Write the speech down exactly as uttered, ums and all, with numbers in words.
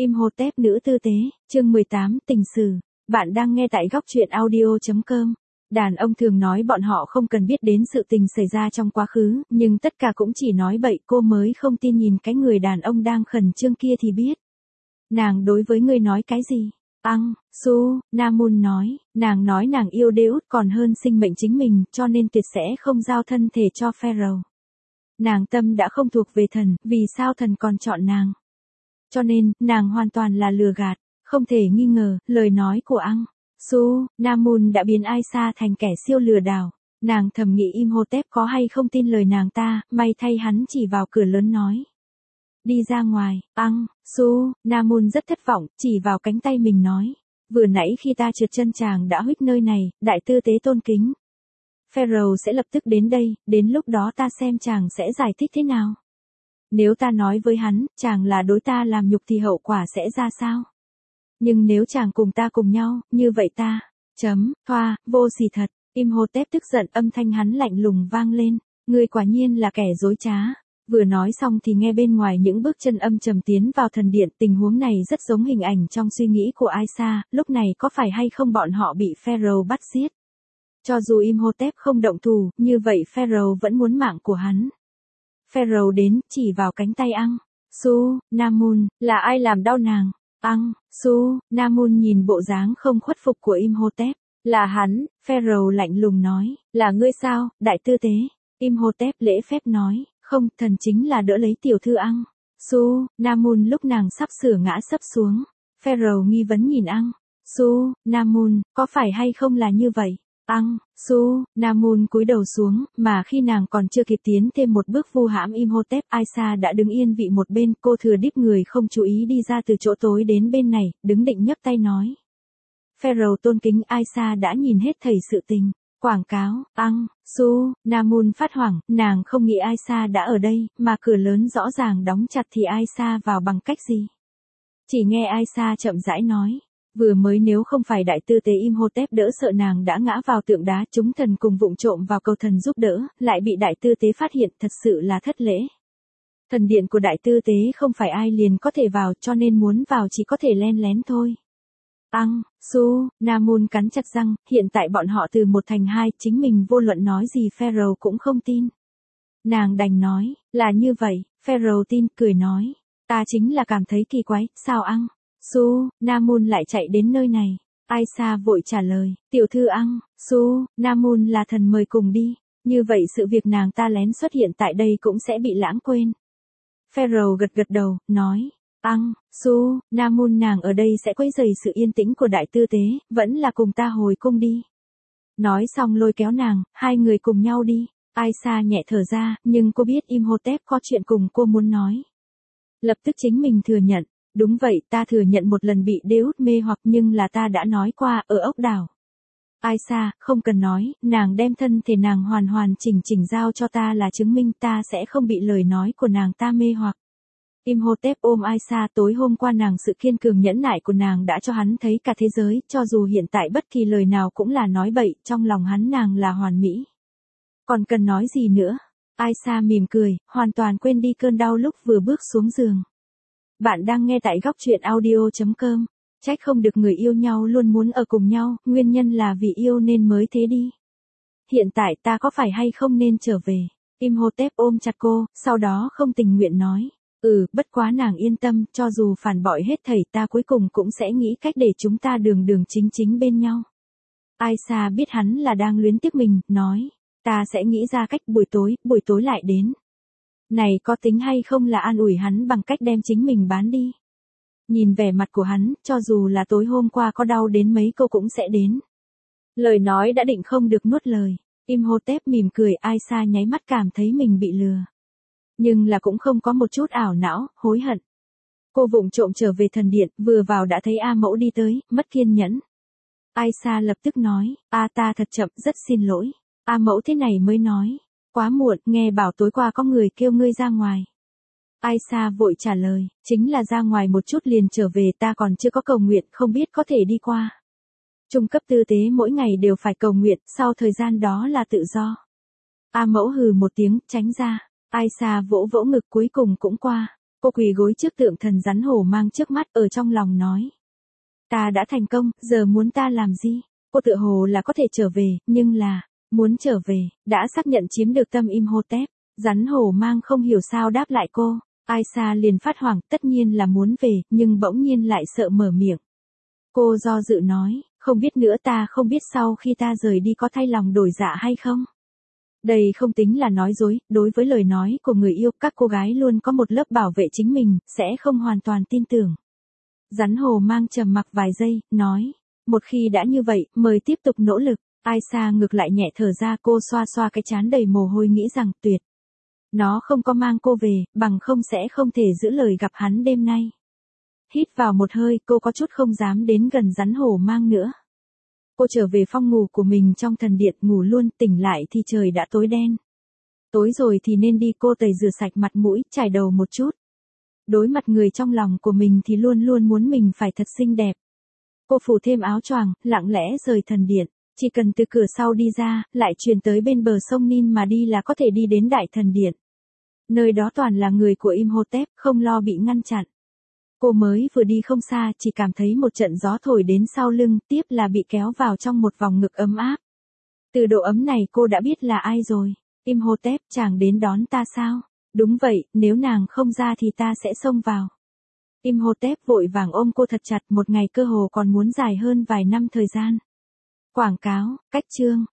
Imhotep nữ tư tế, chương mười tám, tình sử. Bạn đang nghe tại góc truyện audio chấm com. Đàn ông thường nói bọn họ không cần biết đến sự tình xảy ra trong quá khứ, nhưng tất cả cũng chỉ nói bậy, cô mới không tin nhìn cái người đàn ông đang khẩn trương kia thì biết. Nàng đối với ngươi nói cái gì? Ang, Su, Namun nói, nàng nói nàng yêu Deus còn hơn sinh mệnh chính mình, cho nên tuyệt sẽ không giao thân thể cho Pharaoh. Nàng tâm đã không thuộc về thần, vì sao thần còn chọn nàng? Cho nên, nàng hoàn toàn là lừa gạt, không thể nghi ngờ, lời nói của Ang, Su, Namun đã biến Aisha thành kẻ siêu lừa đảo. Nàng thầm nghĩ Imhotep có hay không tin lời nàng ta, may thay hắn chỉ vào cửa lớn nói. Đi ra ngoài, Ang, Su, Namun rất thất vọng, chỉ vào cánh tay mình nói. Vừa nãy khi ta trượt chân chàng đã huých nơi này, đại tư tế tôn kính. Pharaoh sẽ lập tức đến đây, đến lúc đó ta xem chàng sẽ giải thích thế nào. Nếu ta nói với hắn, chàng là đối ta làm nhục thì hậu quả sẽ ra sao? Nhưng nếu chàng cùng ta cùng nhau, như vậy ta, chấm, thoa, vô sỉ thật. Imhotep tức giận, âm thanh hắn lạnh lùng vang lên. Ngươi quả nhiên là kẻ dối trá. Vừa nói xong thì nghe bên ngoài những bước chân âm trầm tiến vào thần điện. Tình huống này rất giống hình ảnh trong suy nghĩ của Aisha, lúc này có phải hay không bọn họ bị Pharaoh bắt giết. Cho dù Imhotep không động thủ, như vậy Pharaoh vẫn muốn mạng của hắn. Pharaoh đến, chỉ vào cánh tay Ang, Su, Namun, là ai làm đau nàng? Ang, Su, Namun nhìn bộ dáng không khuất phục của Imhotep. Là hắn, Pharaoh lạnh lùng nói, là ngươi sao, đại tư tế? Imhotep lễ phép nói, không, thần chính là đỡ lấy tiểu thư Ang, Su, Namun lúc nàng sắp sửa ngã sấp xuống. Pharaoh nghi vấn nhìn Ang, Su, Namun, có phải hay không là như vậy? Ang, Su, Namun cúi đầu xuống, mà khi nàng còn chưa kịp tiến thêm một bước vu hãm Imhotep, Aisha đã đứng yên vị một bên, cô thừa đít người không chú ý đi ra từ chỗ tối đến bên này, đứng định nhấc tay nói. Pharaoh tôn kính, Aisha đã nhìn hết thảy sự tình. Quảng cáo, Ang, Su, Namun phát hoảng, nàng không nghĩ Aisha đã ở đây, mà cửa lớn rõ ràng đóng chặt thì Aisha vào bằng cách gì? Chỉ nghe Aisha chậm rãi nói. Vừa mới nếu không phải đại tư tế Imhotep đỡ sợ nàng đã ngã vào tượng đá, chúng thần cùng vụng trộm vào cầu thần giúp đỡ, lại bị đại tư tế phát hiện, thật sự là thất lễ. Thần điện của đại tư tế không phải ai liền có thể vào, cho nên muốn vào chỉ có thể len lén thôi. Ang, Su, Namun cắn chặt răng, hiện tại bọn họ từ một thành hai, chính mình vô luận nói gì Pharaoh cũng không tin. Nàng đành nói, là như vậy, Pharaoh tin, cười nói, ta chính là cảm thấy kỳ quái, sao Ang, Su, Namun lại chạy đến nơi này. Aisha vội trả lời, tiểu thư Ang, Su, Namun là thần mời cùng đi, như vậy sự việc nàng ta lén xuất hiện tại đây cũng sẽ bị lãng quên. Pharaoh gật gật đầu, nói, Ang, Su, Namun nàng ở đây sẽ quấy rầy sự yên tĩnh của đại tư tế, vẫn là cùng ta hồi cung đi. Nói xong lôi kéo nàng, hai người cùng nhau đi. Aisha nhẹ thở ra, nhưng cô biết Imhotep có chuyện cùng cô muốn nói. Lập tức chính mình thừa nhận. Đúng vậy, ta thừa nhận một lần bị Deus mê hoặc, nhưng là ta đã nói qua, ở ốc đảo. Aisha, không cần nói, nàng đem thân thể nàng hoàn hoàn chỉnh chỉnh giao cho ta là chứng minh ta sẽ không bị lời nói của nàng ta mê hoặc. Imhotep ôm Aisha, tối hôm qua nàng sự kiên cường nhẫn nại của nàng đã cho hắn thấy cả thế giới, cho dù hiện tại bất kỳ lời nào cũng là nói bậy, trong lòng hắn nàng là hoàn mỹ. Còn cần nói gì nữa? Aisha mỉm cười, hoàn toàn quên đi cơn đau lúc vừa bước xuống giường. Bạn đang nghe tại góc truyện audio chấm com. Trách không được người yêu nhau luôn muốn ở cùng nhau, nguyên nhân là vì yêu nên mới thế đi. Hiện tại ta có phải hay không nên trở về? Imhotep ôm chặt cô, sau đó không tình nguyện nói. Ừ, bất quá nàng yên tâm, cho dù phản bội hết thảy ta cuối cùng cũng sẽ nghĩ cách để chúng ta đường đường chính chính bên nhau. Aisha biết hắn là đang luyến tiếc mình, nói. Ta sẽ nghĩ ra cách, buổi tối, buổi tối lại đến. Này có tính hay không là an ủi hắn bằng cách đem chính mình bán đi. Nhìn vẻ mặt của hắn, cho dù là tối hôm qua có đau đến mấy câu cũng sẽ đến. Lời nói đã định không được nuốt lời. Imhotep mỉm cười, Aisha nháy mắt cảm thấy mình bị lừa. Nhưng là cũng không có một chút ảo não, hối hận. Cô vụng trộm trở về thần điện, vừa vào đã thấy A mẫu đi tới, mất kiên nhẫn. Aisha lập tức nói, A ta thật chậm, rất xin lỗi. A mẫu thế này mới nói. Quá muộn, nghe bảo tối qua có người kêu ngươi ra ngoài. Aisha vội trả lời, chính là ra ngoài một chút liền trở về, ta còn chưa có cầu nguyện, không biết có thể đi qua. Trung cấp tư tế mỗi ngày đều phải cầu nguyện, sau thời gian đó là tự do. A mẫu hừ một tiếng, tránh ra. Aisha vỗ vỗ ngực, cuối cùng cũng qua. Cô quỳ gối trước tượng thần rắn hổ mang trước mắt, ở trong lòng nói. Ta đã thành công, giờ muốn ta làm gì? Cô tựa hồ là có thể trở về, nhưng là, muốn trở về, đã xác nhận chiếm được tâm Imhotep. Rắn hổ mang không hiểu sao đáp lại cô. Aisha liền phát hoảng, tất nhiên là muốn về, nhưng bỗng nhiên lại sợ mở miệng. Cô do dự nói, không biết nữa, ta không biết sau khi ta rời đi có thay lòng đổi dạ hay không. Đây không tính là nói dối, đối với lời nói của người yêu, các cô gái luôn có một lớp bảo vệ chính mình, sẽ không hoàn toàn tin tưởng. Rắn hổ mang trầm mặc vài giây, nói, một khi đã như vậy, mời tiếp tục nỗ lực. Aisha ngược lại nhẹ thở ra, cô xoa xoa cái trán đầy mồ hôi nghĩ rằng tuyệt. Nó không có mang cô về, bằng không sẽ không thể giữ lời gặp hắn đêm nay. Hít vào một hơi, cô có chút không dám đến gần rắn hổ mang nữa. Cô trở về phòng ngủ của mình trong thần điện, ngủ luôn, tỉnh lại thì trời đã tối đen. Tối rồi thì nên đi, cô tẩy rửa sạch mặt mũi, chải đầu một chút. Đối mặt người trong lòng của mình thì luôn luôn muốn mình phải thật xinh đẹp. Cô phủ thêm áo choàng, lặng lẽ rời thần điện. Chỉ cần từ cửa sau đi ra, lại truyền tới bên bờ sông Nin mà đi là có thể đi đến đại thần điện. Nơi đó toàn là người của Imhotep, không lo bị ngăn chặn. Cô mới vừa đi không xa, chỉ cảm thấy một trận gió thổi đến sau lưng, tiếp là bị kéo vào trong một vòng ngực ấm áp. Từ độ ấm này cô đã biết là ai rồi. Imhotep, chàng đến đón ta sao? Đúng vậy, nếu nàng không ra thì ta sẽ xông vào. Imhotep vội vàng ôm cô thật chặt, một ngày cơ hồ còn muốn dài hơn vài năm thời gian. Quảng cáo, cách chương.